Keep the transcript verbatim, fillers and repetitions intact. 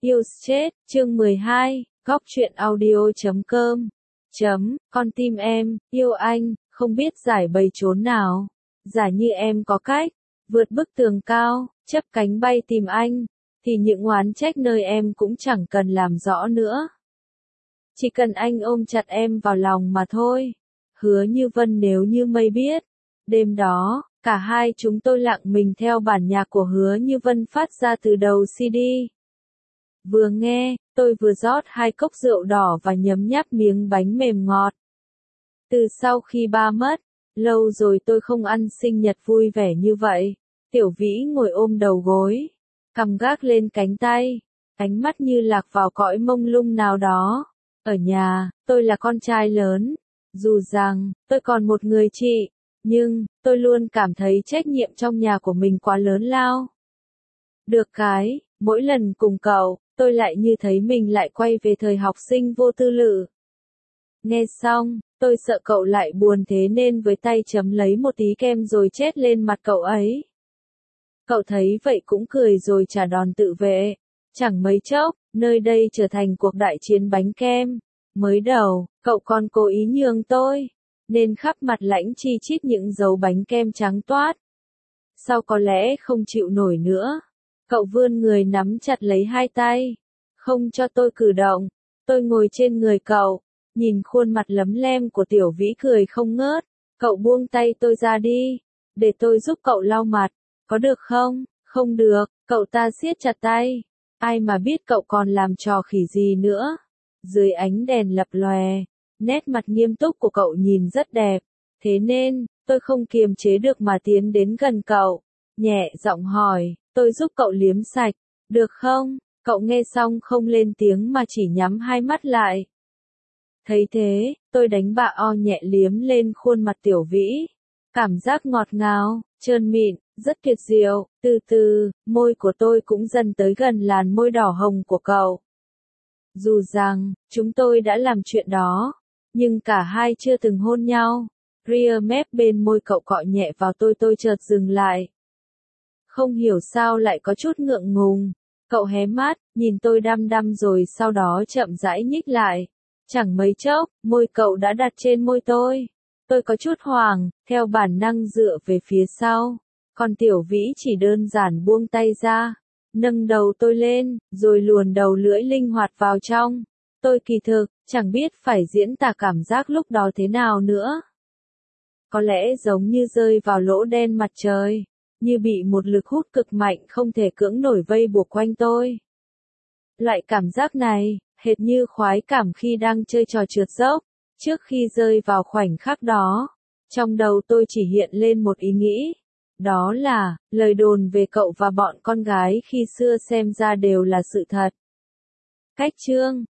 Yêu chết, chương mười hai, góc truyện audio chấm com. Chấm, con tim em, yêu anh, không biết giải bày chốn nào. Giả như em có cách, vượt bức tường cao, chấp cánh bay tìm anh, thì những oán trách nơi em cũng chẳng cần làm rõ nữa. Chỉ cần anh ôm chặt em vào lòng mà thôi. Hứa Như Vân nếu như mây biết. Đêm đó, cả hai chúng tôi lặng mình theo bản nhạc của Hứa Như Vân phát ra từ đầu xê đê. Vừa nghe, tôi vừa rót hai cốc rượu đỏ và nhấm nháp miếng bánh mềm ngọt. Từ sau khi ba mất, lâu rồi tôi không ăn sinh nhật vui vẻ như vậy. Tiểu Vĩ ngồi ôm đầu gối, cằm gác lên cánh tay, ánh mắt như lạc vào cõi mông lung nào đó. Ở nhà, tôi là con trai lớn. Dù rằng, tôi còn một người chị, nhưng, tôi luôn cảm thấy trách nhiệm trong nhà của mình quá lớn lao. Được cái, mỗi lần cùng cậu, tôi lại như thấy mình lại quay về thời học sinh vô tư lự. Nghe xong, tôi sợ cậu lại buồn thế nên với tay chấm lấy một tí kem rồi chét lên mặt cậu ấy. Cậu thấy vậy cũng cười rồi trả đòn tự vệ. Chẳng mấy chốc, nơi đây trở thành cuộc đại chiến bánh kem. Mới đầu, cậu còn cố ý nhường tôi, nên khắp mặt lãnh chi chít những dấu bánh kem trắng toát. Sau có lẽ không chịu nổi nữa, cậu vươn người nắm chặt lấy hai tay, không cho tôi cử động. Tôi ngồi trên người cậu, nhìn khuôn mặt lấm lem của Tiểu Vĩ cười không ngớt. Cậu buông tay tôi ra đi, để tôi giúp cậu lau mặt, có được không? Không được, cậu ta siết chặt tay. Ai mà biết cậu còn làm trò khỉ gì nữa. Dưới ánh đèn lập lòe, nét mặt nghiêm túc của cậu nhìn rất đẹp. Thế nên, tôi không kiềm chế được mà tiến đến gần cậu, nhẹ giọng hỏi, tôi giúp cậu liếm sạch, được không? Cậu nghe xong không lên tiếng mà chỉ nhắm hai mắt lại. Thấy thế, tôi đánh bạ o nhẹ liếm lên khuôn mặt Tiểu Vĩ. Cảm giác ngọt ngào, trơn mịn, rất tuyệt diệu. Từ từ, môi của tôi cũng dần tới gần làn môi đỏ hồng của cậu. Dù rằng, chúng tôi đã làm chuyện đó, nhưng cả hai chưa từng hôn nhau. Ria mép bên môi cậu cọ nhẹ vào tôi tôi chợt dừng lại. Không hiểu sao lại có chút ngượng ngùng. Cậu hé mắt, nhìn tôi đăm đăm rồi sau đó chậm rãi nhích lại. Chẳng mấy chốc, môi cậu đã đặt trên môi tôi. Tôi có chút hoảng, theo bản năng dựa về phía sau. Còn Tiểu Vĩ chỉ đơn giản buông tay ra, nâng đầu tôi lên, rồi luồn đầu lưỡi linh hoạt vào trong. Tôi kỳ thực, chẳng biết phải diễn tả cảm giác lúc đó thế nào nữa. Có lẽ giống như rơi vào lỗ đen mặt trời, như bị một lực hút cực mạnh không thể cưỡng nổi vây buộc quanh tôi. Loại cảm giác này, hệt như khoái cảm khi đang chơi trò trượt dốc. Trước khi rơi vào khoảnh khắc đó, trong đầu tôi chỉ hiện lên một ý nghĩ. Đó là, lời đồn về cậu và bọn con gái khi xưa xem ra đều là sự thật. Cách chương